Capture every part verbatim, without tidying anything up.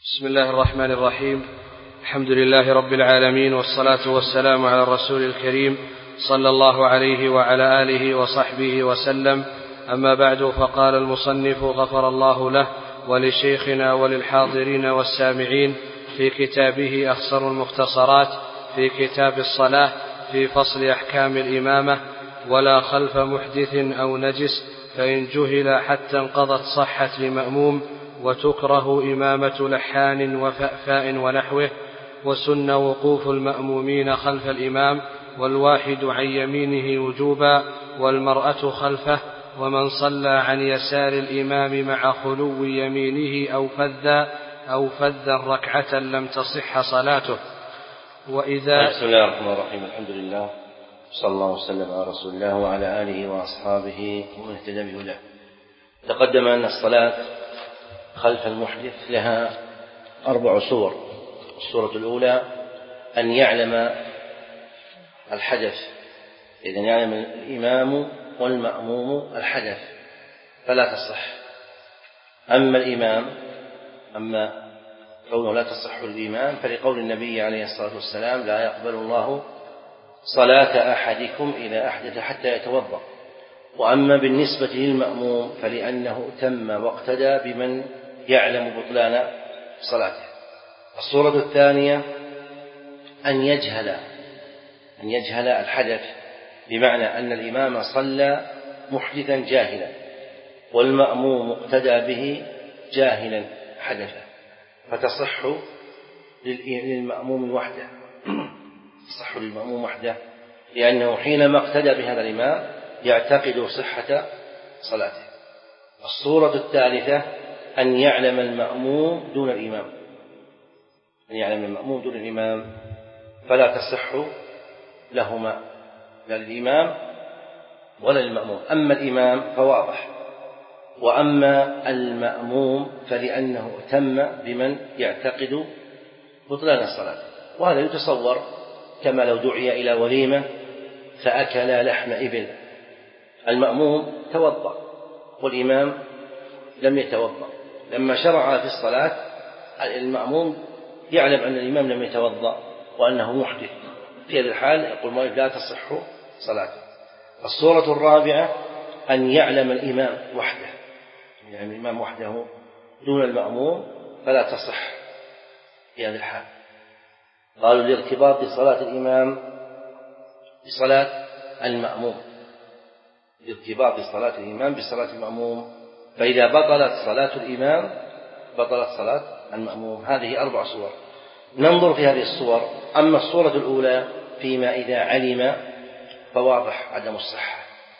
بسم الله الرحمن الرحيم. الحمد لله رب العالمين، والصلاة والسلام على الرسول الكريم صلى الله عليه وعلى آله وصحبه وسلم. أما بعد، فقال المصنف غفر الله له ولشيخنا وللحاضرين والسامعين في كتابه أخصر المختصرات في كتاب الصلاة في فصل أحكام الإمامة: ولا خلف محدث أو نجس، فإن جهل حتى انقضت صحت لمأموم، وتكره إمامة لحان وفأفاء ونحوه، وسن وقوف المأمومين خلف الإمام، والواحد عن يمينه وجوبا، والمرأة خلفه، ومن صلى عن يسار الإمام مع خلو يمينه أو فذا أو فذا ركعة لم تصح صلاته. وإذا بسم الله الرحمن الرحيم. الحمد لله، صلى الله وسلم على رسول الله وعلى آله وأصحابه ومن اهتدى بهداه. تقدم أن الصلاة خلف المحدث لها أربع صور. الصورة الأولى أن يعلم الحدث، إذا يعلم الإمام والمأموم الحدث فلا تصح. أما الإمام أما كونه لا تصح الإمام فلقول النبي عليه الصلاة والسلام: لا يقبل الله صلاة أحدكم إذا أحدث حتى يتوضأ. وأما بالنسبة للمأموم فلأنه تم واقتدى بمن يعلم بطلان صلاته. الصورة الثانية أن يجهل أن يجهل الحدث، بمعنى أن الإمام صلى محدثا جاهلا والمأموم اقتدى به جاهلا حدثا، فتصح للمأموم وحده تصح للمأموم وحده لأنه حينما اقتدى بهذا الإمام يعتقد صحة صلاته. الصورة الثالثة أن يعلم المأموم دون الإمام أن يعلم المأموم دون الإمام فلا تصح لهما، لا للإمام ولا للمأموم. أما الإمام فواضح، وأما المأموم فلأنه تم بمن يعتقد بطلان الصلاة. وهذا يتصور كما لو دعي إلى وليمة فأكل لحم إبل، المأموم توضأ والإمام لم يتوضأ. لما شرع في الصلاة المأموم يعلم أن الإمام لم يتوضأ وأنه محدث، في هذه الحال يقول مالك لا تصح صلاته. الصورة الرابعة أن يعلم الإمام وحده، يعني الإمام وحده دون المأموم فلا تصح في هذه الحال. قالوا لارتباط صلاة الإمام بصلاة المأموم لارتباط صلاة الإمام بصلاة المأموم، فإذا بطلت صلاة الإمام بطلت صلاة المأموم. هذه أربع صور ننظر في هذه الصور. أما الصورة الأولى فيما إذا علم فواضح عدم الصحة،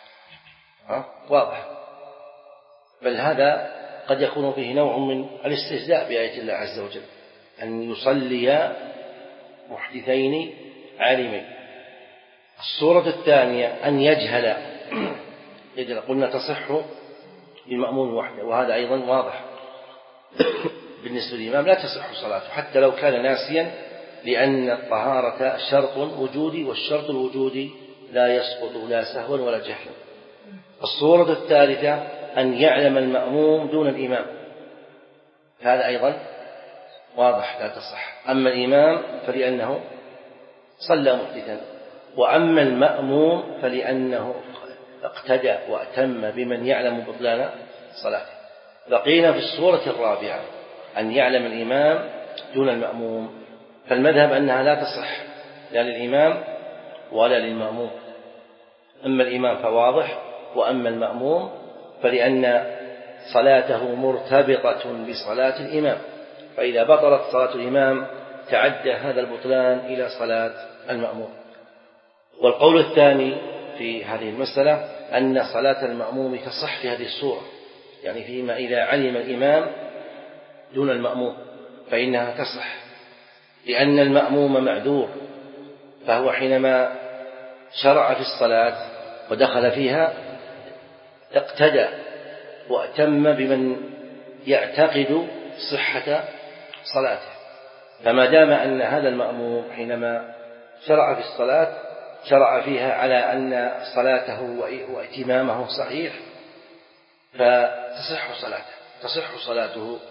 واضح، بل هذا قد يكون فيه نوع من الاستهزاء بآية الله عز وجل، أن يصلي محدثين عالمين. الصورة الثانية أن يجهل، إذا قلنا تصح للمأمون وحده، وهذا أيضا واضح بالنسبة للإمام لا تصح صلاته حتى لو كان ناسيا، لأن الطهارة شرط وجودي، والشرط الوجودي لا يسقط لا سهوا ولا جهلا. الصورة الثالثة أن يعلم المأموم دون الإمام، هذا أيضا واضح لا تصح. أما الإمام فلأنه صلى محدثا، وأما المأموم فلأنه اقتدى وأتم بمن يعلم بطلان صلاته. بقينا في الصورة الرابعة أن يعلم الإمام دون المأموم، فالمذهب أنها لا تصح لا للإمام ولا للمأموم. أما الإمام فواضح، وأما المأموم فلأن صلاته مرتبطة بصلاة الإمام، فإذا بطلت صلاة الإمام تعدى هذا البطلان إلى صلاة المأموم. والقول الثاني في هذه المسألة أن صلاة المأموم تصح في هذه الصورة، يعني فيما إذا علم الإمام دون المأموم فإنها تصح، لأن المأموم معذور، فهو حينما شرع في الصلاة ودخل فيها اقتدى وأتم بمن يعتقد صحة صلاته. فما دام أن هذا المأموم حينما شرع في الصلاة شرع فيها على أن صلاته واتمامه صحيح فتصح صلاته تصح صلاته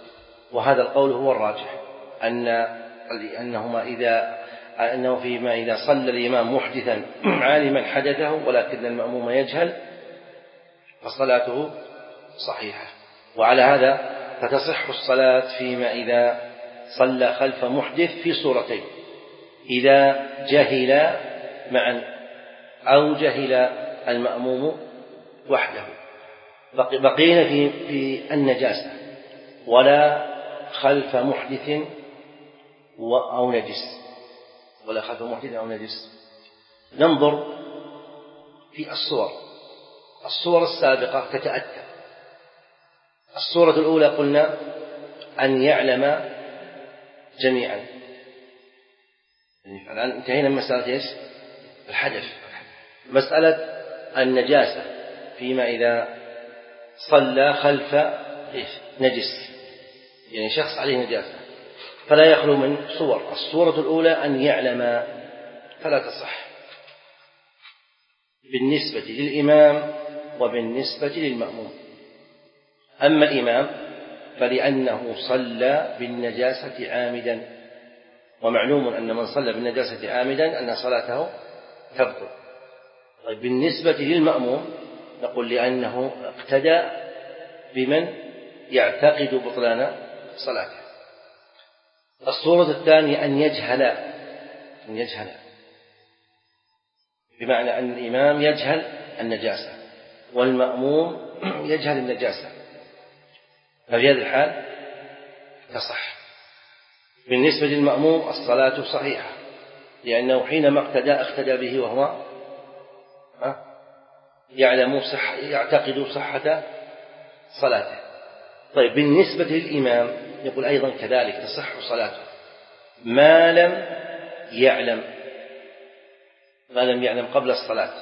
وهذا القول هو الراجح، أن أنهما إذا أنه فيما إذا صلى الإمام محدثا عالما حدثه ولكن المأموم يجهل فصلاته صحيحة. وعلى هذا فتصح الصلاة فيما إذا صلى خلف محدث في صورتين: إذا جهل معا أو جهل المأموم وحده. بقينا في في النجاسة، ولا خلف محدث أو نجس، ولا خلف محدث أو نجس. ننظر في الصور الصور السابقة تتأتى. الصورة الأولى قلنا أن يعلم جميعا. الآن انتهينا من مسألة إيش؟ الحدث. مسألة النجاسة فيما إذا صلى خلف إيش؟ نجس، يعني شخص عليه نجاسة، فلا يخلو من صور. الصورة الأولى أن يعلم، فلا تصح بالنسبة للإمام وبالنسبة للمأموم. أما الإمام فلأنه صلى بالنجاسة عامدا، ومعلوم أن من صلى بالنجاسة عامدا أن صلاته تبطل. طيب بالنسبة للمأموم نقول لأنه اقتدى بمن يعتقد بطلان صلاته. الصورة الثانية أن يجهل أن يجهل بمعنى أن الإمام يجهل النجاسة والمأموم يجهل النجاسة، ففي هذه الحال تصح. بالنسبة للمأموم الصلاة صحيحة، لأنه حينما اقتدى اقتدى به وهو يعلم صح يعتقد صحة صلاته. طيب بالنسبة للإمام يقول أيضا كذلك تصح صلاته ما لم يعلم ما لم يعلم قبل الصلاة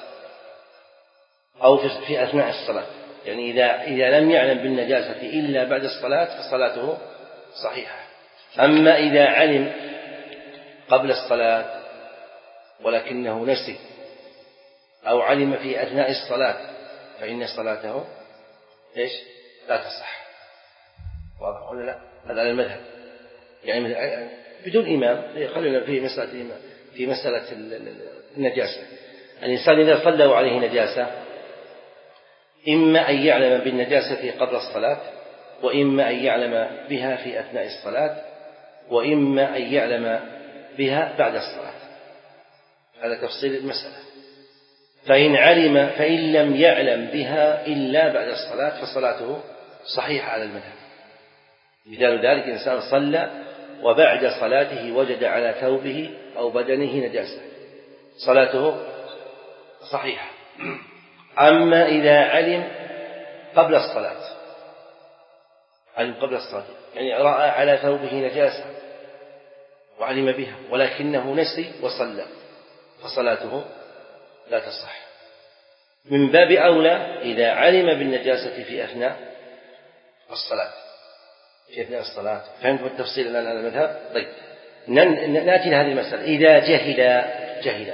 أو في أثناء الصلاة. يعني إذا إذا لم يعلم بالنجاسة إلا بعد الصلاة فصلاته صحيحة. أما إذا علم قبل الصلاة ولكنه نسي أو علم في أثناء الصلاة فإن صلاته إيش؟ لا تصح. واضح ولا لا؟ هذا على المذهب، يعني بدون إمام. خلينا في مسألة في مسألة النجاسة. الإنسان إذا صلى وعليه نجاسة إما أن يعلم بالنجاسة قبل الصلاة، وإما أن يعلم بها في أثناء الصلاة، وإما أن يعلم بها بعد الصلاة. هذا تفصيل المسألة. فإن علم فإن لم يعلم بها إلا بعد الصلاة فصلاته صحيحة على المذهب. مثال ذلك إنسان صلى وبعد صلاته وجد على ثوبه أو بدنه نجاسة، صلاته صحيحة. أما إذا علم قبل الصلاة علم قبل الصلاة يعني رأى على ثوبه نجاسة وعلم بها ولكنه نسي وصلى فصلاته لا تصح. من باب أولى إذا علم بالنجاسة في أثناء الصلاة في أثناء الصلاة. فهمتم التفصيل الآن على المذهب؟ طيب نأتي لهذه المسألة. إذا جهل جهل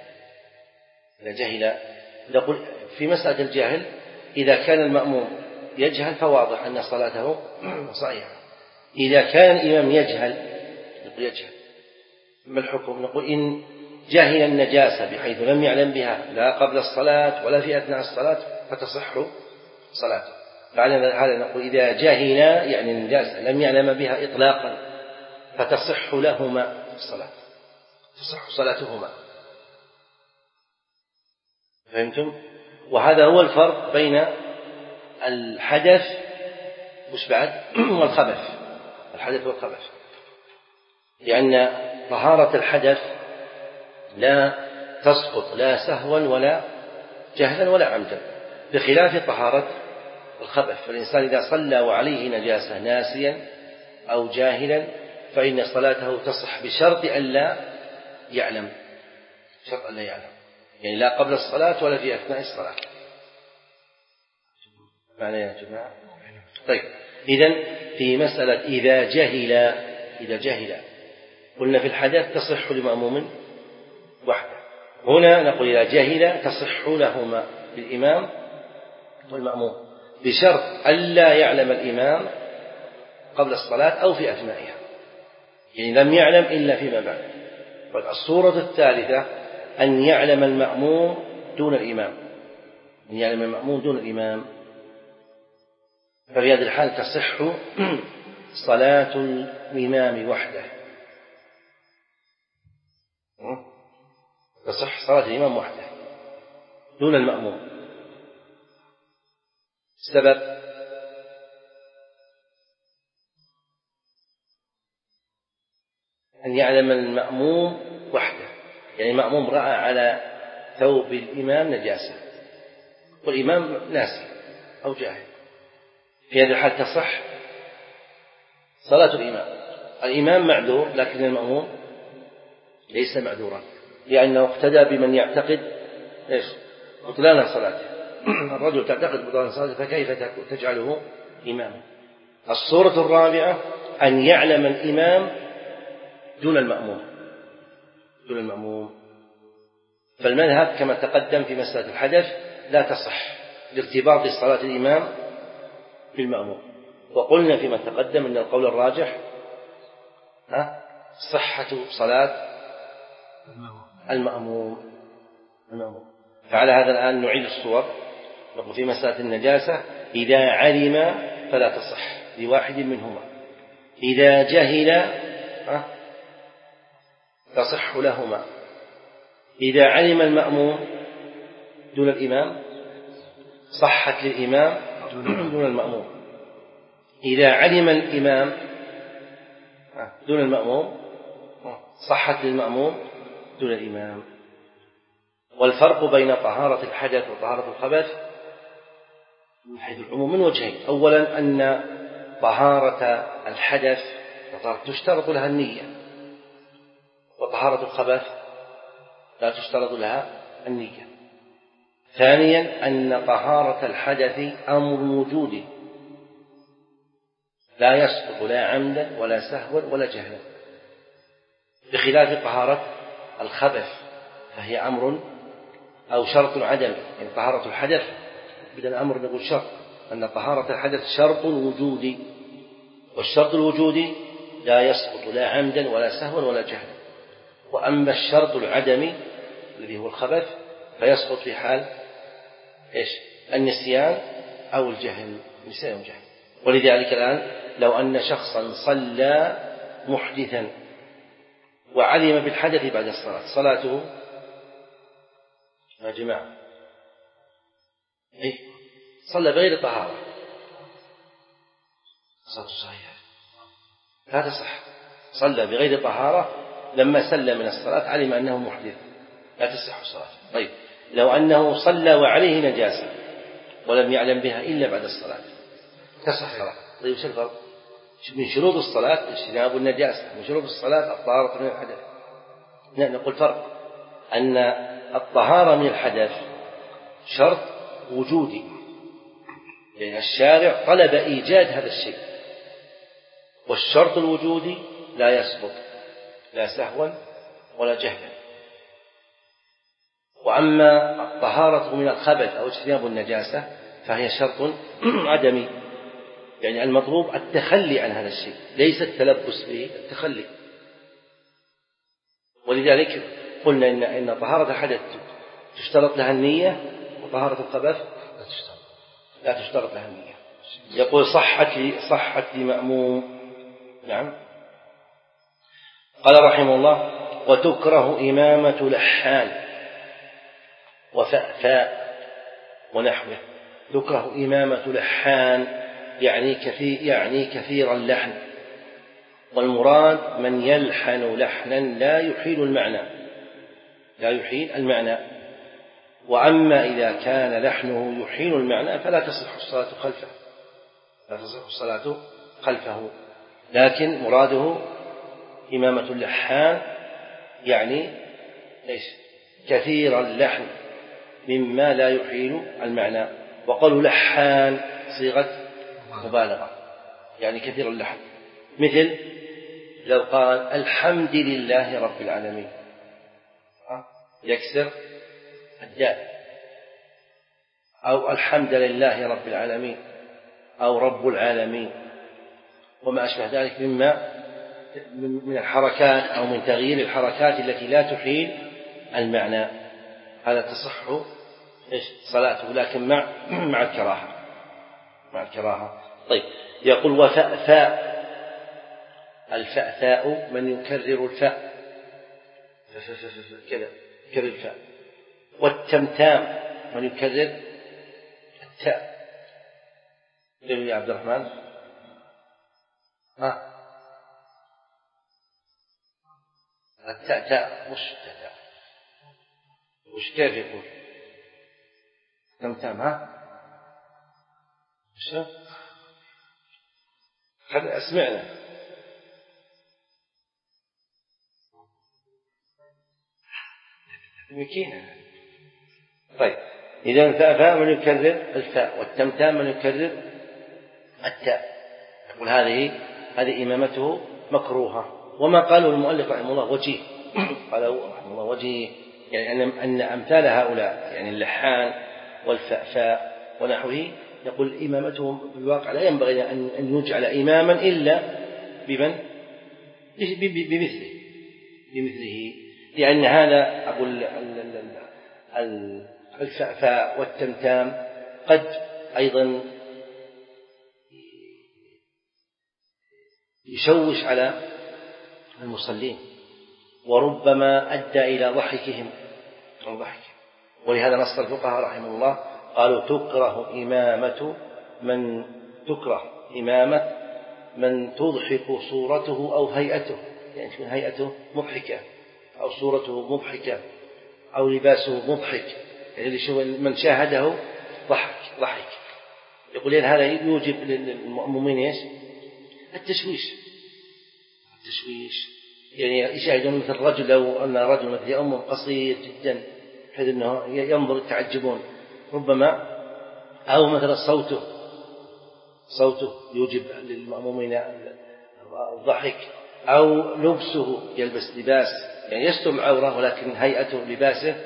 إذا جهل نقول في مسألة الجهل إذا كان المأموم يجهل فواضح أن صلاته صحيحة. إذا كان الإمام يجهل نقول يجهل ما الحكم؟ نقول إن جهل النجاسة بحيث لم يعلم بها لا قبل الصلاة ولا في أثناء الصلاة فتصح صلاته. فعلى هذا نقول إذا جهل يعني النجاسة لم يعلم بها إطلاقا فتصح لهما الصلاة تصح صلاتهما. فهمتم؟ وهذا هو الفرق بين الحدث مش بعد والخبث. الحدث والخبث لأن طهارة الحدث لا تسقط لا سهوا ولا جهلا ولا عمدا، بخلاف طهارة الخبث. فالإنسان إذا صلى وعليه نجاسة ناسيا أو جاهلا فإن صلاته تصح بشرط أن لا يعلم شرط أن لا يعلم يعني لا قبل الصلاة ولا في أثناء الصلاة. معنى يا جماعة؟ طيب إذن في مسألة إذا جهل إذا جهل قلنا في الحدث تصح لمأموم وحده. هنا نقول إذا جهل تصح لهما بالإمام والمأموم بشرط ألا يعلم الإمام قبل الصلاة أو في أثنائها، يعني لم يعلم إلا فيما بعد. والصورة الثالثة أن يعلم المأموم دون الإمام، أن يعلم المأموم دون الإمام، ففي هذه الحال تصح صلاة الإمام وحده، تصح صلاة الإمام وحده دون المأموم. السبب أن يعلم المأموم وحده، يعني المأموم رأى على ثوب الإمام نجاسة والإمام ناسي أو جاهل، في هذه الحال تصح صلاة الإمام. الإمام معذور لكن المأموم ليس معذورا، لأنه اقتدى بمن يعتقد إيش؟ بطلان صلاته. الرجل تعتقد بطلان صلاته فكيف تجعله إماما؟ الصورة الرابعة أن يعلم الإمام دون المأموم، دون المأموم. فالمذهب كما تقدم في مسألة الحدث لا تصح لارتباط صلاة الإمام بالمأموم، وقلنا فيما تقدم أن القول الراجح صحة صلاة المأموم. المأموم. فعلى هذا الآن نعيد الصور. نقول في مسألة النجاسة إذا علم فلا تصح لواحد منهما، إذا جهل تصح لهما، إذا علم المأموم دون الإمام صحت للإمام دون المأموم، إذا علم الإمام دون المأموم صحت للمأموم دون الإمام. والفرق بين طهارة الحدث وطهارة الخبث من حيث العموم من وجهين. أولا أن طهارة الحدث تشترط لها النية، وطهارة الخبث لا تشترط لها النية. ثانيا أن طهارة الحدث أمر وجودي لا يسقط لا عمدا ولا سهوا ولا جهلا، بخلاف طهارة الخبث فهي أمر أو شرط عدم. يعني طهارة الحدث بدل الأمر نقول شرط، أن طهارة الحدث شرط وجودي، والشرط الوجودي لا يسقط لا عمدا ولا سهوا ولا جهلا. وأما الشرط العدمي الذي هو الخبث فيسقط في حال إيش؟ النسيان أو الجهل، نسيان والجهل. ولذلك الآن لو أن شخصا صلى محدثا وعلم بالحدث بعد الصلاة صلاته يا جماعة إيه؟ صلى بغير طهارة صلاته صحيحة لا تصح. صلى بغير طهارة لما سلم من الصلاة علم أنه محدث لا تصح الصلاة. طيب لو أنه صلى وعليه نجاسة ولم يعلم بها إلا بعد الصلاة تصح الصلاة. طيب وش الفرق؟ من شروط الصلاة اجتناب النجاسة، من شروط الصلاة الطهارة من الحدث. نقول فرق أن الطهارة من الحدث شرط وجودي، لأن الشارع طلب إيجاد هذا الشيء، والشرط الوجودي لا يسقط لا سهوا ولا جهلا. وأما الطهارة من الخبث أو اجتناب النجاسة فهي شرط عدمي، يعني المطلوب التخلي عن هذا الشيء ليس التلبس به، التخلي. ولذلك قلنا إن, إن طهارة الحدث تشترط لها النية، وطهارة الخبث لا تشترط لها النية. يقول صحت لي صحت لمأموم. نعم. قال رحمه الله وتكره إمامة لحان وفأفاء ونحوه. تكره إمامة لحان يعني كثير يعني كثير اللحن، والمراد من يلحن لحنا لا يحيل المعنى لا يحيل المعنى. وأما إذا كان لحنه يحيل المعنى فلا تصح الصلاة خلفه لا تصح الصلاة خلفه. لكن مراده إمامة اللحان يعني إيش؟ كثير اللحن مما لا يحيل المعنى. وقالوا لحان صيغة مبالغة يعني كثير اللحن، مثل لو قال الحمد لله رب العالمين يكسر الدال، أو الحمد لله رب العالمين أو رب العالمين. وما أشبه ذلك مما من الحركات أو من تغيير الحركات التي لا تحيل المعنى، هذا تصح صلاته لكن مع مع الكراهة مع الكراهة. طيب، يقول وفأفاء، الفأفاء من يكرر الفاء كذا يكرر الفاء، والتمتام من يكرر التاء. يا عبد الرحمن ها التاء تاء وش تاء وش كيف يقول تمتام؟ ها وش خلنا أسمعنا. مكينة. طيب، إذا الفاء من يكرر الفاء، والتمتام من يكرر التاء. يقول هذه هذه إمامته مكروهة. وما قاله المؤلف رحمه الله وجيه، قالوا رحمه الله وجيه، يعني أن أمثال هؤلاء يعني اللحان والفأفاء ونحوه، يقول إمامتهم في الواقع لا ينبغي أن يجعل إماما إلا بمن بمثله بمثله لأن هذا أقول الفأفاء والتمتام قد أيضا يشوش على المصلين، وربما أدى إلى ضحكهم أو ضحك. ولهذا نص الفقهاء رحمه الله قالوا تكره إمامة من تكره إمامة من تضحك صورته أو هيئته، يعني تكون هيئته مضحكة أو صورته مضحكة أو لباسه مضحك، يعني من شاهده ضحك ضحك. يقول لأن هذا يوجب للمؤمنين إيش؟ التشويش التشويش يعني يشاهدون مثل رجل، لو أن رجل مثل أمه قصير جدا بحيث أنه ينظر يتعجبون ربما، أو مثلا صوته صوته يوجب للمؤمنين الضحك، أو لبسه يلبس لباس يعني يستر العورة ولكن هيئته لباسه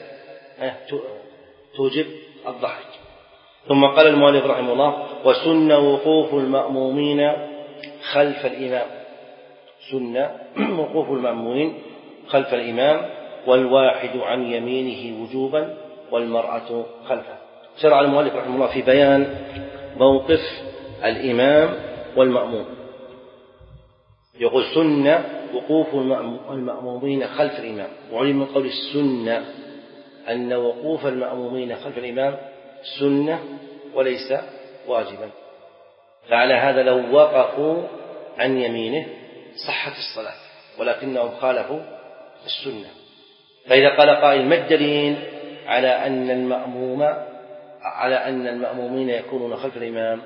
توجب الضحك. ثم قال المؤلف رحمه الله وسن وقوف المأمومين خلف الإمام، سنة وقوف المأمومين خلف الإمام، والواحد عن يمينه وجوبا والمرأة خلفه. شرع المؤلف رحمه الله في بيان موقف الإمام والمأموم. يقول سنة وقوف المأمومين خلف الإمام، وعلم من قول السنة أن وقوف المأمومين خلف الإمام سنة وليس واجبا، فعلى هذا لو وقفوا عن يمينه صحت الصلاة، ولكنهم خالفوا السنة. فإذا قال قائل ما الدليل على أن المأموم على أن المأمومين يكونون خلف الإمام؟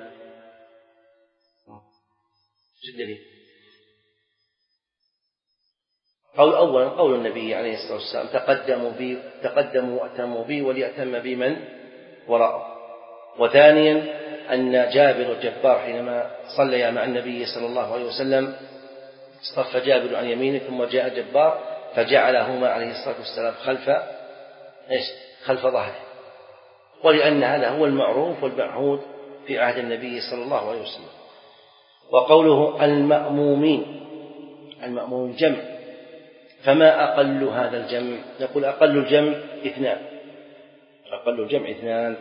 شو الدليل؟ قول أولا قول النبي عليه الصلاة والسلام تقدموا بي تقدموا وأتموا بي وليأتم بمن وراءه. وثانيا أن جابر الجبار حينما صلى مع النبي صلى الله عليه وسلم اصطف جابر عن يمينه ثم جاء جبار فجعلهما عليه الصلاة والسلام خلف إيش؟ خلف ظهره، ولأن هذا هو المعروف والمعهود في عهد النبي صلى الله عليه وسلم. وقوله المأمومين، المأموم جمع، فما أقل هذا الجمع؟ نقول أقل الجمع اثنان، أقل الجمع اثنان،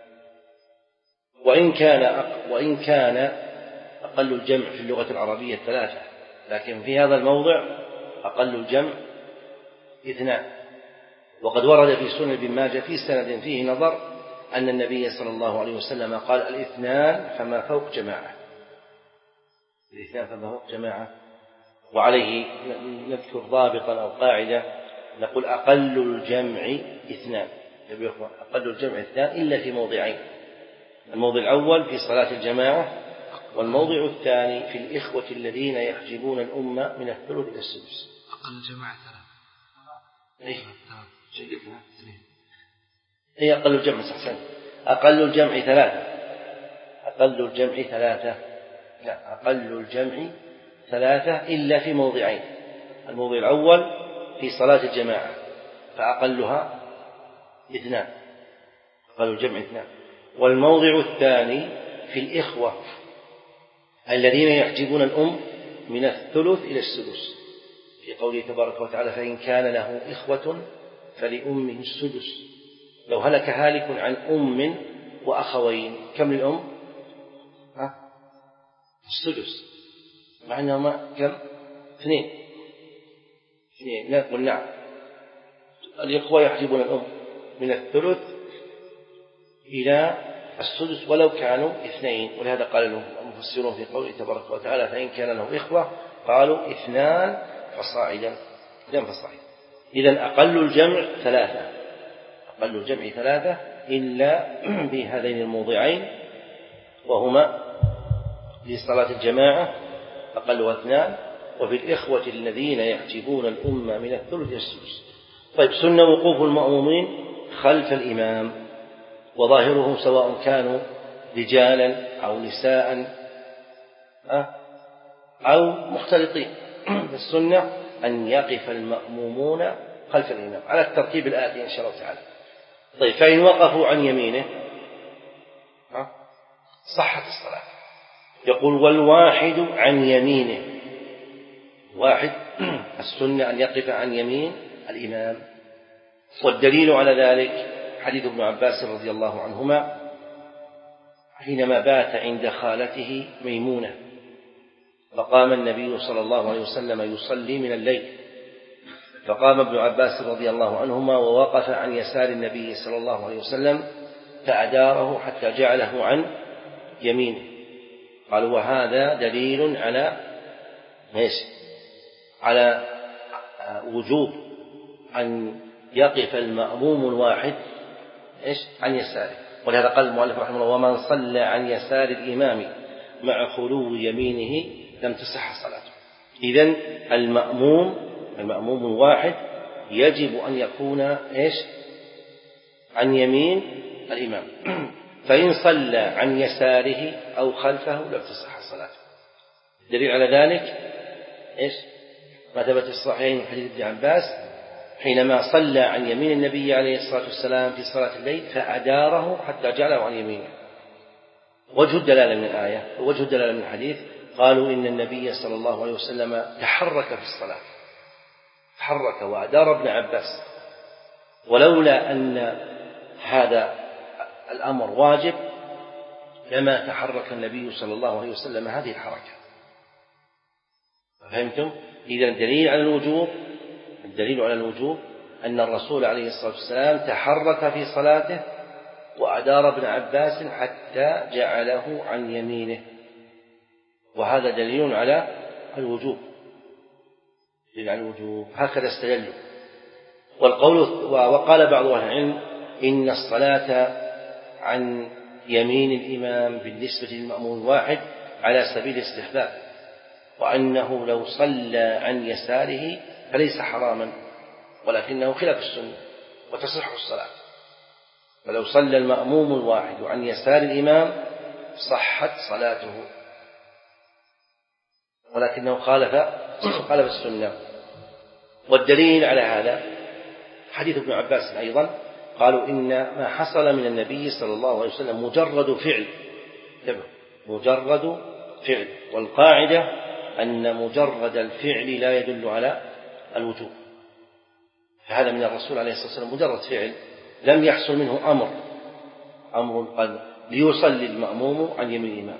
وإن كان وإن كان أقل الجمع في اللغة العربية ثلاثة، لكن في هذا الموضع أقل الجمع اثنان. وقد ورد في سنن ابن ماجه في سند فيه نظر أن النبي صلى الله عليه وسلم قال الاثنان فما فوق جماعة، الاثنان فما فوق جماعة. وعليه نذكر ضابطا أو قاعدة نقول أقل الجمع اثنان، أقل الجمع اثنان إلا في موضعين، الموضع الأول في صلاة الجماعة، والموضع الثاني في الإخوة الذين يحجبون الأمة من الثلث إلى السدس. أقل الجماعة ثلاثة. إيه هي أقل الجمع أحسن، أقل الجمع ثلاثة، أقل الجمع ثلاثة لا أقل الجمع ثلاثة إلا في موضعين، الموضع الأول في صلاة الجماعة فأقلها اثنان، أقل الجمع اثنان، والموضع الثاني في الإخوة الذين يحجبون الأم من الثلث إلى السدس، في قوله تبارك وتعالى فإن كان له إخوة فلأمه السدس. لو هلك هالك عن أم وأخوين كم للأم؟ ها؟ السدس، مع أنهما كم؟ اثنين اثنين نقول نعم. الإخوة يحجبون الأم من الثلث إلى السدس ولو كانوا اثنين، ولهذا قال المفسرون في قوله تبارك وتعالى فإن كان له إخوة قالوا اثنان فصاعدا. اثنان فصاعدا. إذن أقل الجمع ثلاثة، أقل الجمع ثلاثة إلا بهذين الموضعين، وهما لصلاة الجماعة أقلها اثنان، وفي الإخوة الذين يحجبون الأمة من الثلث إلى السدس. طيب، سنة وقوف المأمومين خلف الإمام، وظاهرهم سواء كانوا رجالا أو نساء أو مختلطين. السنة أن يقف المأمومون خلف الإمام على الترتيب الآتي إن شاء الله تعالى. طيب، فإن وقفوا عن يمينه صحت الصلاة. يقول والواحد عن يمينه، واحد السنة أن يقف عن يمين الإمام، والدليل على ذلك حديث ابن عباس رضي الله عنهما حينما بات عند خالته ميمونة، فقام النبي صلى الله عليه وسلم يصلي من الليل، فقام ابن عباس رضي الله عنهما ووقف عن يسار النبي صلى الله عليه وسلم فأداره حتى جعله عن يمينه. قالوا وهذا دليل على ايش؟ على وجوب أن يقف المأموم الواحد ايش؟ عن يساره. ولهذا قال المؤلف رحمه الله ومن صلى عن يسار الإمام مع خلو يمينه لم تصح صلاته. إذن المأموم المأموم الواحد يجب أن يكون ايش؟ عن يمين الإمام، فإن صلى عن يساره أو خلفه لم تصح صلاته. دليل على ذلك ايش؟ ما ثبت في الصحيحين من حديث ابن عباس حينما صلى عن يمين النبي عليه الصلاة والسلام في صلاة الليل فأداره حتى جعله عن يمينه. وجه الدلالة من الآية ووجه الدلالة من الحديث قالوا إن النبي صلى الله عليه وسلم تحرك في الصلاة، تحرك وأدار ابن عباس، ولولا أن هذا الأمر واجب لما تحرك النبي صلى الله عليه وسلم هذه الحركة. فهمتم؟ إذن الدليل على الوجوب الدليل على الوجوب أن الرسول عليه الصلاة والسلام تحرك في صلاته وأدار ابن عباس حتى جعله عن يمينه، وهذا دليل على الوجوب دليل على الوجوب هكذا استدلوا. والقول وقال بعض أهل العلم إن الصلاة عن يمين الإمام بالنسبة للمأموم الواحد على سبيل الاستحباب، وأنه لو صلى عن يساره فليس حراما ولكنه خلاف السنة وتصح الصلاة. فلو صلى المأموم الواحد عن يسار الإمام صحت صلاته ولكنه خالف خالف السنة. والدليل على هذا حديث ابن عباس أيضا قالوا إن ما حصل من النبي صلى الله عليه وسلم مجرد فعل مجرد فعل والقاعدة أن مجرد الفعل لا يدل على الوجوب. فهذا من الرسول عليه الصلاة والسلام مجرد فعل لم يحصل منه أمر أمر قد ليصلي المأموم عن يمين الإمام.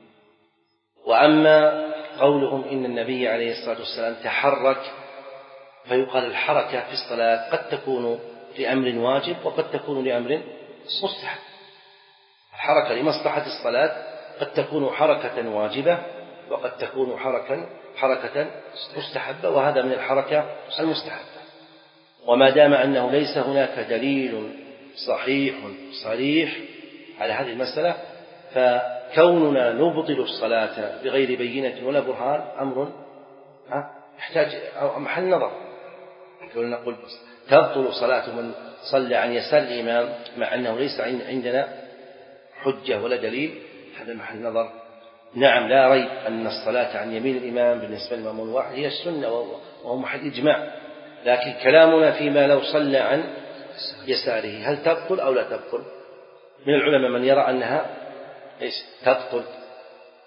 وأما قولهم إن النبي عليه الصلاة والسلام تحرك، فيقال الحركة في الصلاة قد تكون لأمر واجب وقد تكون لأمر مستحب. الحركة لمصلحة الصلاة قد تكون حركة واجبة وقد تكون حركة حركة مستحبة، وهذا من الحركة المستحبة. وما دام أنه ليس هناك دليل صحيح صريح على هذه المسألة فكوننا نبطل الصلاة بغير بينة ولا برهان أمر يحتاج أو محل نظر. نقول تبطل صلاة من صلى عن يسار الإمام مع أنه ليس عندنا حجة ولا دليل، هذا محل نظر. نعم لا ريب أن الصلاة عن يمين الإمام بالنسبة للمأموم الواحد هي السنة وهو محل إجماع، لكن كلامنا فيما لو صلى عن يساره هل تبطل أو لا تبطل. من العلماء من يرى أنها إيش تبطل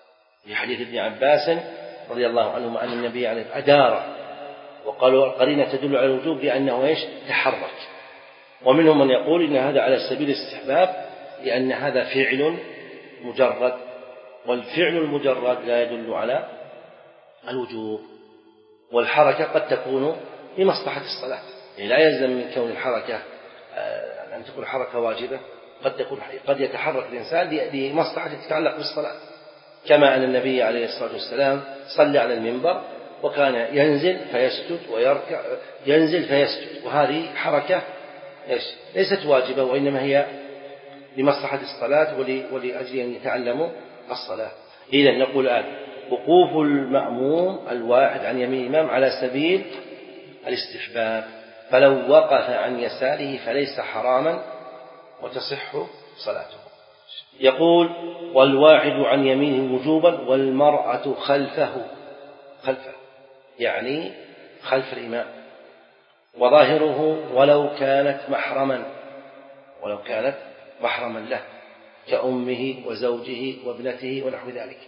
في حديث ابن عباس رضي الله عنهما أن النبي عليه أدار، وقالوا القرينة تدل على الوجوب لأنه إيش تحرك. ومنهم من يقول إن هذا على سبيل الاستحباب لأن هذا فعل مجرد، والفعل المجرد لا يدل على الوجوب. والحركة قد تكون لمصلحة الصلاة، يعني لا يلزم من كون الحركة أن تكون حركة واجبة، قد تكون قد يتحرك الإنسان لمصلحة تتعلق بالصلاة، كما أن النبي عليه الصلاة والسلام صلى على المنبر وكان ينزل فيسجد ويركع، ينزل فيسجد، وهذه حركة ليست واجبة وإنما هي لمصلحة الصلاة ولأجل أن يتعلموا الصلاة. إذن نقول الآن وقوف المأموم الواحد عن يمين الإمام على سبيل الاستحباب، فلو وقف عن يساره فليس حراما وتصح صلاته. يقول والواحد عن يمينه وجوبا والمرأة خلفه، خلفه يعني خلف الإمام، وظاهره ولو كانت محرما، ولو كانت محرما له كأمه وزوجه وابنته ونحو ذلك،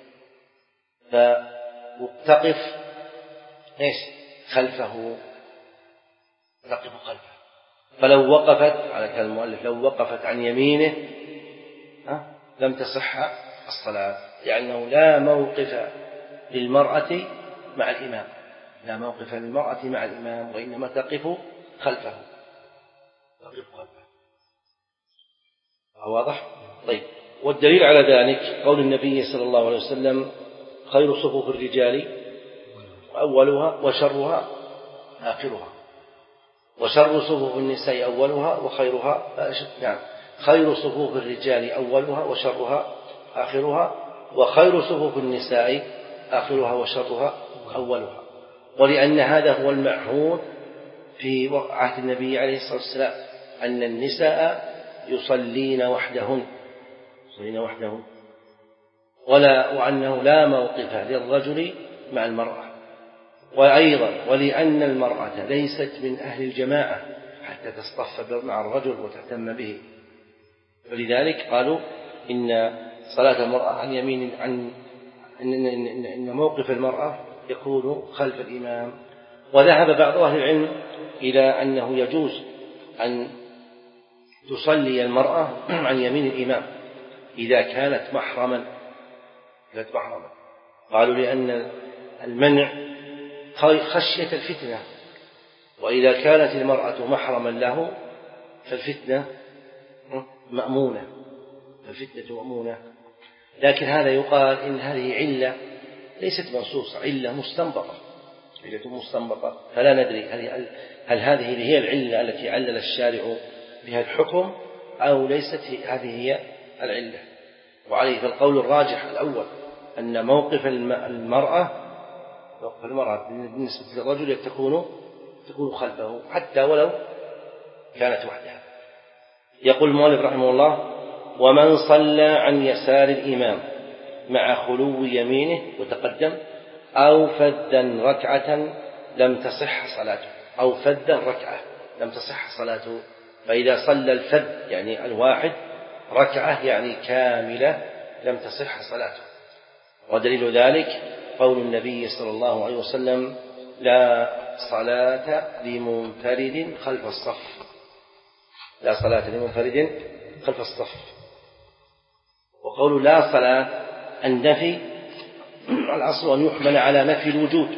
فتقف ايش خلفه، تقف خلفه. فلو وقفت على كلام المؤلف لو وقفت عن يمينه لم تصح الصلاة، لأنه لا موقف للمرأة مع الإمام، لا موقف للمرأة مع الإمام، وإنما تقف خلفه، تقف خلفه. واضح؟ طيب، والدليل على ذلك قول النبي صلى الله عليه وسلم خير صفوف الرجال أولها وشرها آخرها، وشر صفوف النساء أولها وخيرها نعم خير صفوف الرجال أولها وشرها آخرها، وخير صفوف النساء آخرها وشرها أولها. ولأن هذا هو المعهود في عهد النبي عليه الصلاة والسلام أن النساء يصلين وحدهن يصلين وحدهن ولا وأنه لا موقف للرجل مع المرأة. وأيضا ولأن المرأة ليست من أهل الجماعة حتى تصطف مع الرجل وتهتم به، ولذلك قالوا إن صلاة المرأة عن يمين عن إن موقف المرأة يكون خلف الإمام. وذهب بعض أهل العلم إلى أنه يجوز أن تصلي المرأة عن يمين الإمام إذا كانت محرما، كانت محرما. قالوا لأن المنع خشية الفتنة، وإذا كانت المرأة محرما له فالفتنة مأمونة، الفتنة مأمونة. لكن هذا يقال إن هذه علة ليست منصوصة، علة مستنبطة، علة مستنبطة، فلا ندري هل, هل هذه هي العلة التي علل الشارع بها الحكم أو ليست هذه هي العلة. وعليه فالقول الراجح الأول أن موقف المرأة موقف المرأة بالنسبة للرجل تكون تكون خلفه حتى ولو كانت وحدها. يقول المؤلف رحمه الله ومن صلى عن يسار الإمام مع خلو يمينه وتقدم أو فدا ركعة لم تصح صلاته، أو فدا ركعة لم تصح صلاته. فإذا صلى الفد يعني الواحد ركعة يعني كاملة لم تصح صلاته. ودليل ذلك قول النبي صلى الله عليه وسلم لا صلاة لمنفرد خلف الصف، لا صلاة لمنفرد خلف الصف. وقول لا صلاة النفي الأصل أن يحمل على نفي الوجود،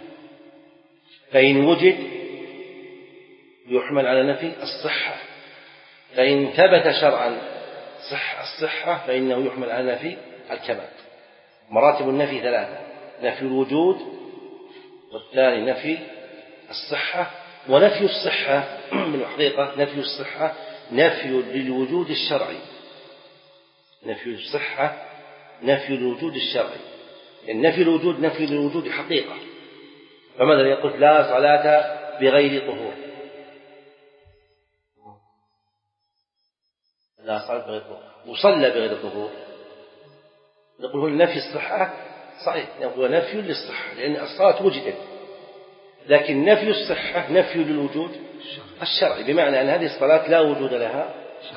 فإن وجد يحمل على نفي الصحة، فإن ثبت شرعا صح الصحة فإنه يحمل على نفي الكمال. مراتب النفي ثلاثة: نفي الوجود، والثاني نفي الصحة، ونفي الصحة بالحقيقة نفي الصحة نفي للوجود الشرعي، نفي الصحة نفي الوجود الشرعي، يعني نفي الوجود نفي للوجود حقيقة. فماذا يقول لا صلاة بغير طهور، لا صلاة بغير طهور وصلى بغير طهور، نقول هو نفي الصحة صحيح، هو نفي للصحة لأن الصلاة وجدت، لكن نفي الصحة نفي للوجود الشرعي، بمعنى أن هذه الصلاة لا وجود لها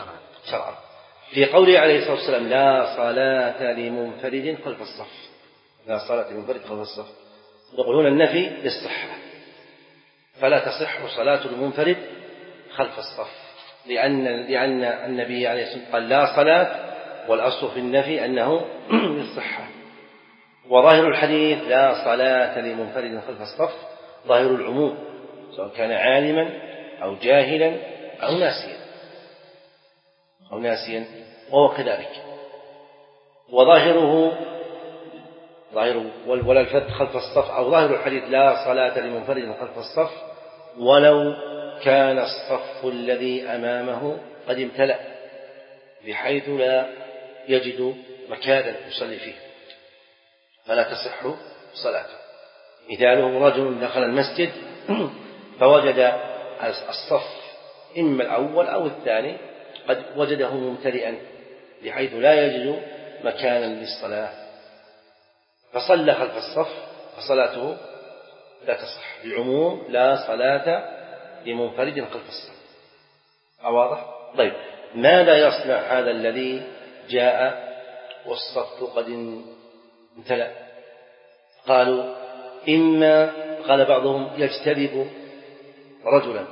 شرعا. في قوله عليه الصلاة والسلام لا صلاة لمنفرد خلف الصف، لا صلاة لمنفرد خلف الصف. يقولون النفي للصحة، فلا تصح صلاة المنفرد خلف الصف، لأن لأن النبي عليه الصلاة والسلام قال لا صلاة، والأصل في النفي أنه للصحة. وظاهر الحديث لا صلاة لمنفرد خلف الصف ظاهر العموم، سواء كان عالما أو جاهلا أو ناسيا أو ناسيا وهو كذلك. وظاهره ظاهر ولا الفت خلف الصف، أو ظاهر الحديث لا صلاة لمنفرد خلف الصف ولو كان الصف الذي أمامه قد امتلأ بحيث لا يجد مكانا يصلي فيه، فلا تصح صلاته. مثاله رجل دخل المسجد فوجد الصف إما الأول أو الثاني قد وجده ممتلئا بحيث لا يجد مكانا للصلاة، فصلى خلف الصف فصلاته لا تصح، بعموم لا صلاة لمنفرد خلف الصف. واضح؟ طيب، ماذا يصنع هذا الذي جاء والصف قد امتلأ؟ قالوا إما قال بعضهم يجتذب رجلا،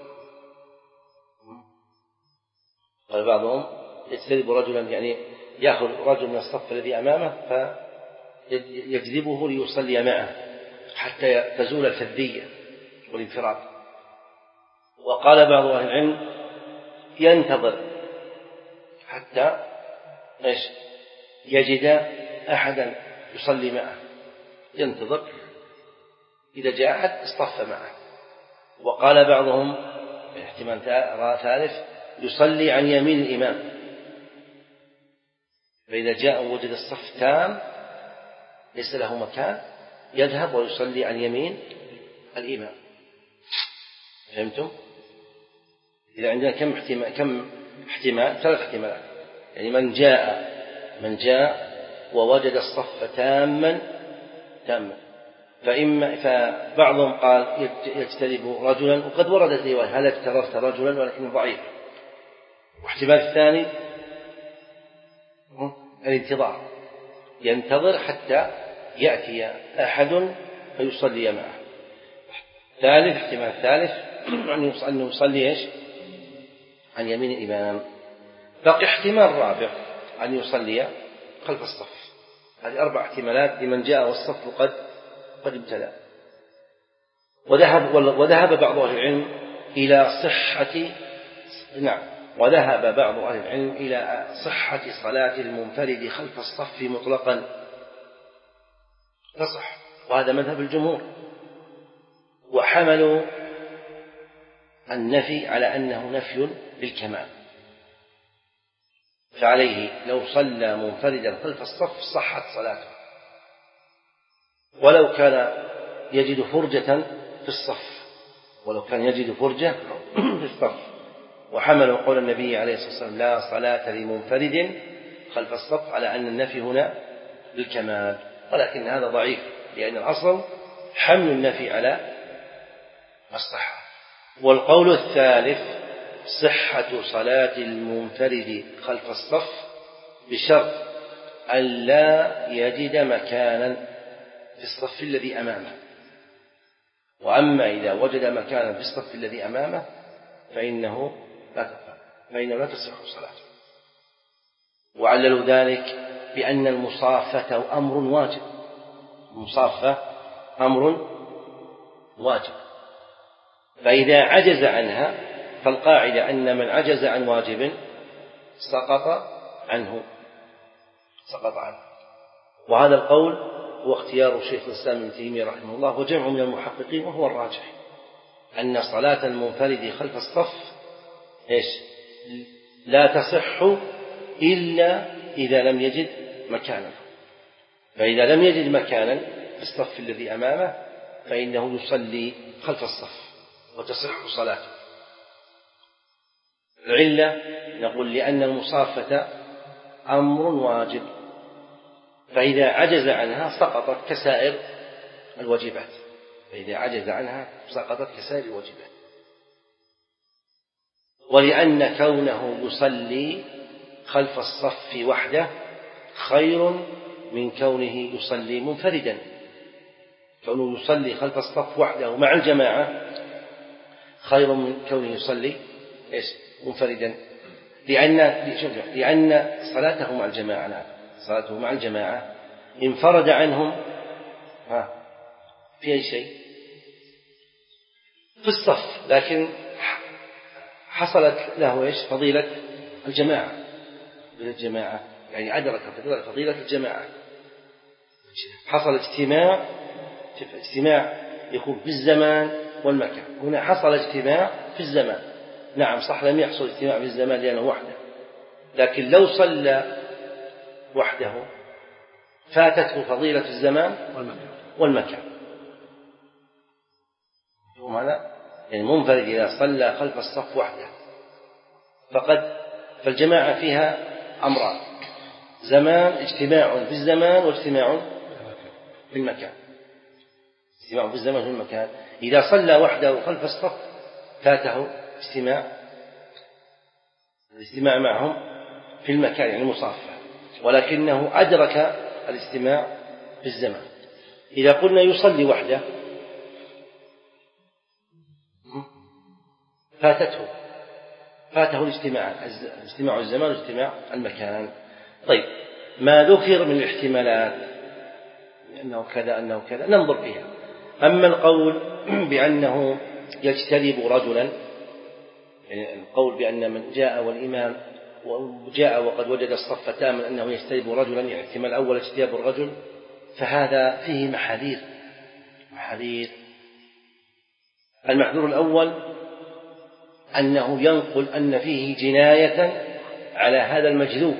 قال بعضهم يجتذب رجلا يعني يأخذ رجل من الصف الذي أمامه فيجذبه ليصلي معه حتى تزول الفذية والانفراد. وقال بعض أهل العلم ينتظر حتى إيش يجد أحدا يصلي معه، ينتظر إذا جاء أحد اصطف معه. وقال بعضهم احتمال ثالث يصلي عن يمين الإمام، فإذا جاء وجد الصف تام ليس له مكان يذهب ويصلي عن يمين الإمام. فهمتم؟ إذا عندنا كم احتمال كم احتمال ثلاث احتمالات، يعني من جاء من جاء ووجد الصف تاما تاما فإما فبعضهم قال يجتذب رجلا، وقد وردت رواية هل اجتذبت رجلا ولكن ضعيف. واحتمال الثاني الانتظار، ينتظر حتى يأتي أحد فيصلي معه. ثالث احتمال ثالث أنه يصلي إيش عن يمين الإمام. بقي احتمال رابع أن يصلي خلف الصف. هذه أربع احتمالات لمن جاء والصف قد قد امتلأ. وذهب وذهب بعض أهل العلم إلى صحة نعم وذهب بعض أهل العلم إلى صحة صلاة المنفرد خلف الصف مطلقا، تصح، وهذا مذهب الجمهور. وحملوا النفي على أنه نفي للكمال، فعليه لو صلى منفردا خلف الصف صحت صلاته ولو كان يجد فرجة في الصف ولو كان يجد فرجة في الصف. وحملوا قول النبي عليه الصلاة والسلام لا صلاة لمنفرد خلف الصف على أن النفي هنا للكمال، ولكن هذا ضعيف، لأن الأصل حمل النفي على الصحة. والقول الثالث صحة صلاة المنفرد خلف الصف بشرط أن لا يجد مكانا في الصف الذي أمامه، وأما إذا وجد مكانا في الصف الذي أمامه فإنه لا فإنه لا تصح صلاته. وعللوا ذلك بأن المصافة أمر واجب، المصافة أمر واجب، فإذا عجز عنها فالقاعدة أن من عجز عن واجب سقط عنه سقط عنه. وهذا القول هو اختيار شيخ الإسلام ابن تيمية رحمه الله وجمع من المحققين، وهو الراجح أن صلاة المنفرد خلف الصف إيش لا تصح إلا إذا لم يجد مكانا، فإذا لم يجد مكانا في الصف الذي أمامه فإنه يصلي خلف الصف وتصح صلاته. العلة نقول لأن المصافة أمر واجب، فإذا عجز عنها سقطت كسائر الواجبات فإذا عجز عنها سقطت كسائر الواجبات. ولأن كونه يصلي خلف الصف وحده خير من كونه يصلي منفردا. كونه يصلي خلف الصف وحده مع الجماعة خير من كونه يصلي منفردا، لأن لأن صلاته مع الجماعة نعم صلاته مع الجماعة انفرد عنهم ها في أي شيء في الصف، لكن حصلت له إيش فضيلة الجماعة بالجماعة، يعني أدرك فضيلة الجماعة. حصل اجتماع اجتماع يكون في الزمان والمكان، هنا حصل اجتماع في الزمان نعم صح لم يحصل اجتماع في الزمان لأنه وحده، لكن لو صلى وحده فاتته فضيلة الزمان والمكان. وماذا يعني منفرد إذا صلى خلف الصف وحده فقد فالجماعة فيها أمران، زمان اجتماع في الزمان واجتماع في المكان. اجتماع في الزمان في المكان إذا صلى وحده خلف الصف فاته اجتماع الاجتماع معهم في المكان يعني مصافة، ولكنه أدرك الاجتماع في الزمان. إذا قلنا يصلي وحده فاتته فاته الاجتماع اجتماع الزمان واجتماع المكان. طيب ما ذكر من الاحتمالات أنه كذا أنه كذا ننظر فيها. أما القول بأنه يجتنب رجلا، يعني القول بأن من جاء والإمام وجاء وقد وجد الصف تاما أنه يجتنب رجلا، يعني احتمال أول اجتناب الرجل، فهذا فيه محاذير محاذير. المحذور الأول أنه ينقل أن فيه جناية على هذا المجذوب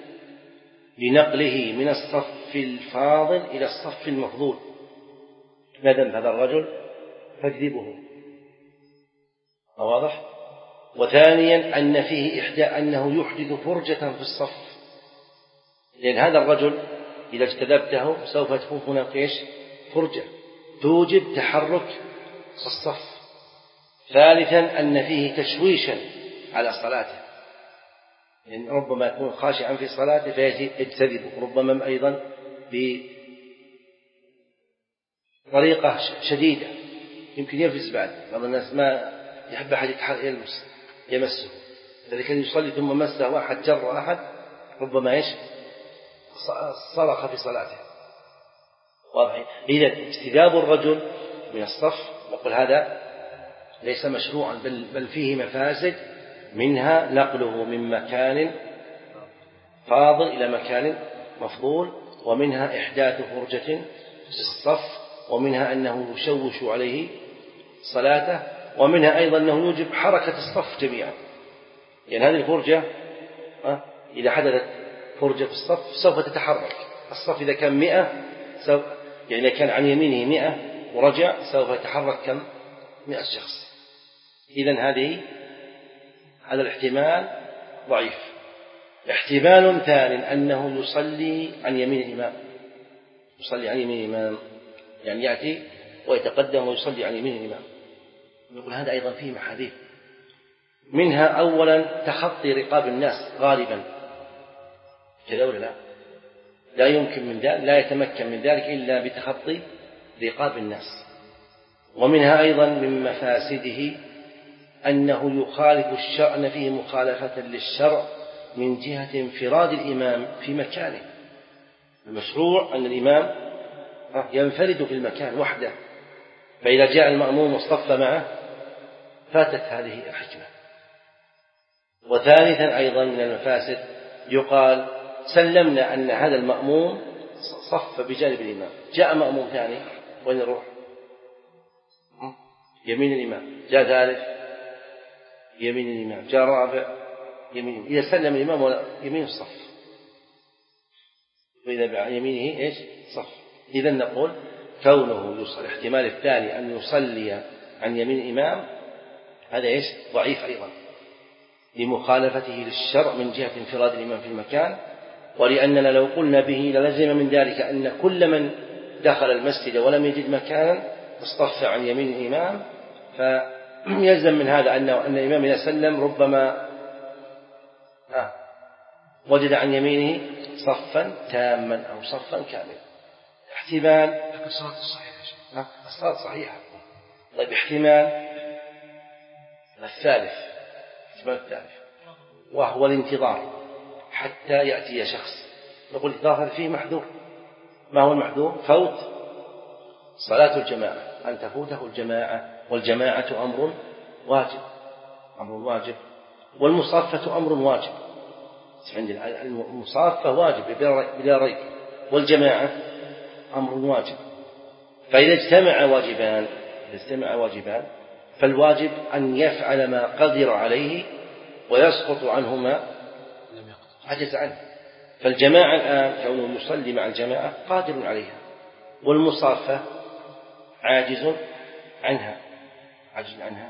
لنقله من الصف الفاضل إلى الصف المفضول، ندم هذا الرجل فاجذبه. واضح؟ وثانيا أن فيه إحدى أنه يحدث فرجة في الصف، لأن هذا الرجل إذا اجتذبته سوف تكون هناك إيش فرجة توجب تحرك الصف. ثالثا أن فيه تشويشا على صلاته، يعني ربما يكون خاشعا في صلاته فيجتذبه، ربما أيضا بطريقة شديدة يمكن يلفز بعد بعض الناس ما يحب أحد يلمس يمسه، إذا كان يصلي ثم مسه واحد جر أحد ربما إيش صرخ في صلاته. واضح؟ إذا اجتذاب الرجل من الصف نقول هذا ليس مشروعا بل, بل فيه مفاسد، منها نقله من مكان فاضل إلى مكان مفضول، ومنها إحداث فرجة في الصف، ومنها أنه يشوش عليه صلاته، ومنها أيضا أنه يوجب حركة الصف جميعا. يعني هذه الفرجة إذا حدثت فرجة في الصف سوف تتحرك الصف، إذا كان مئة سوف يعني إذا كان عن يمينه مئة ورجع سوف يتحرك كم مئة شخص. إذن هذه هذا الاحتمال ضعيف. احتمال ثاني أنه يصلي عن يمين الإمام، يصلي عن يمين الإمام يعني يأتي ويتقدم ويصلي عن يمين الإمام، نقول هذا أيضا فيه محاذير، منها أولا تخطي رقاب الناس غالبا كذا ولا لا؟ لا يمكن من ذلك، لا يتمكن من ذلك إلا بتخطي رقاب الناس. ومنها أيضا من مفاسده أنه يخالف الشرع، أن فيه مخالفة للشرع من جهة انفراد الإمام في مكانه. المشروع أن الإمام ينفرد في المكان وحده، فإذا جاء المأموم واصطف معه فاتت هذه الحكمة. وثالثا أيضا من المفاسد يقال سلمنا أن هذا المأموم صف بجانب الإمام، جاء مأموم ثاني وين يروح؟ يمين الإمام، جاء ثالث يمين الإمام، جاء رابع يمين، إذا سلم الإمام ولا يمين الصف، وإذا بعيمينه إيش صف. إذا نقول كونه يصلي الاحتمال الثاني أن يصلي عن يمين الإمام هذا إيش ضعيف أيضا لمخالفته للشرع من جهة انفراد الإمام في المكان، ولأننا لو قلنا به للزم من ذلك أن كل من دخل المسجد ولم يجد مكانا اصطف عن يمين الإمام، فيلزم من هذا أن الإمام إذا سلم ربما وجد عن يمينه صفا تاما أو صفا كاملا. احتمال لكن الصلاة الصحيحة الصلاة صحيحة. طيب احتمال الثالث احتمال الثالث وهو الانتظار حتى يأتي شخص. نقول الانتظار هذا فيه محذور. ما هو المحذور؟ فوت صلاة الجماعة، أن تفوته الجماعة، والجماعة أمر واجب أمر واجب والمصافة أمر واجب. عندنا المصافة واجب بلا ريب، والجماعة أمر واجب. فإذا اجتمع واجبان إذا اجتمع واجبان فالواجب أن يفعل ما قدر عليه ويسقط عنه ما عجز عنه. فالجماعة الآن كونه يصلي مع الجماعة قادر عليها، والمصافة عاجز عنها عاجز عنها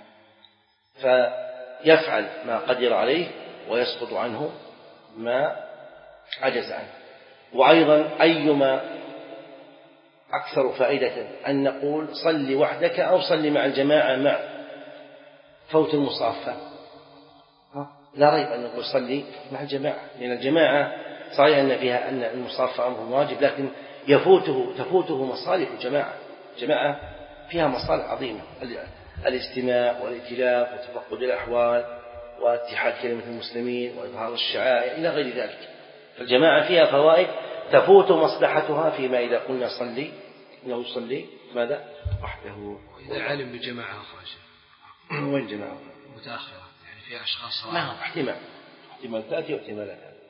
فيفعل ما قدر عليه ويسقط عنه ما عجز عنه. وأيضا أيما أكثر فائدة أن نقول صل وحدك أو صل مع الجماعة مع فوت المصافة. لا ريب أن نقول صلي مع الجماعة، لأن الجماعة صحيح أن فيها أن المصافة أمر واجب، لكن يفوته تفوته مصالح الجماعة. الجماعة فيها مصالح عظيمة، الاجتماع والائتلاف وتفقد الأحوال واتحاد كلمة المسلمين وإظهار الشعائر إلى غير ذلك. فالجماعة فيها فوائد تفوت مصلحتها فيما إذا قلنا صلي إنه يصلي ماذا وحده. وإذا علم بجماعة أخرى وين جماعة متأخرة يعني في أشخاص ما هو احتمال احتمال تأتي واحتمال لا تأتي.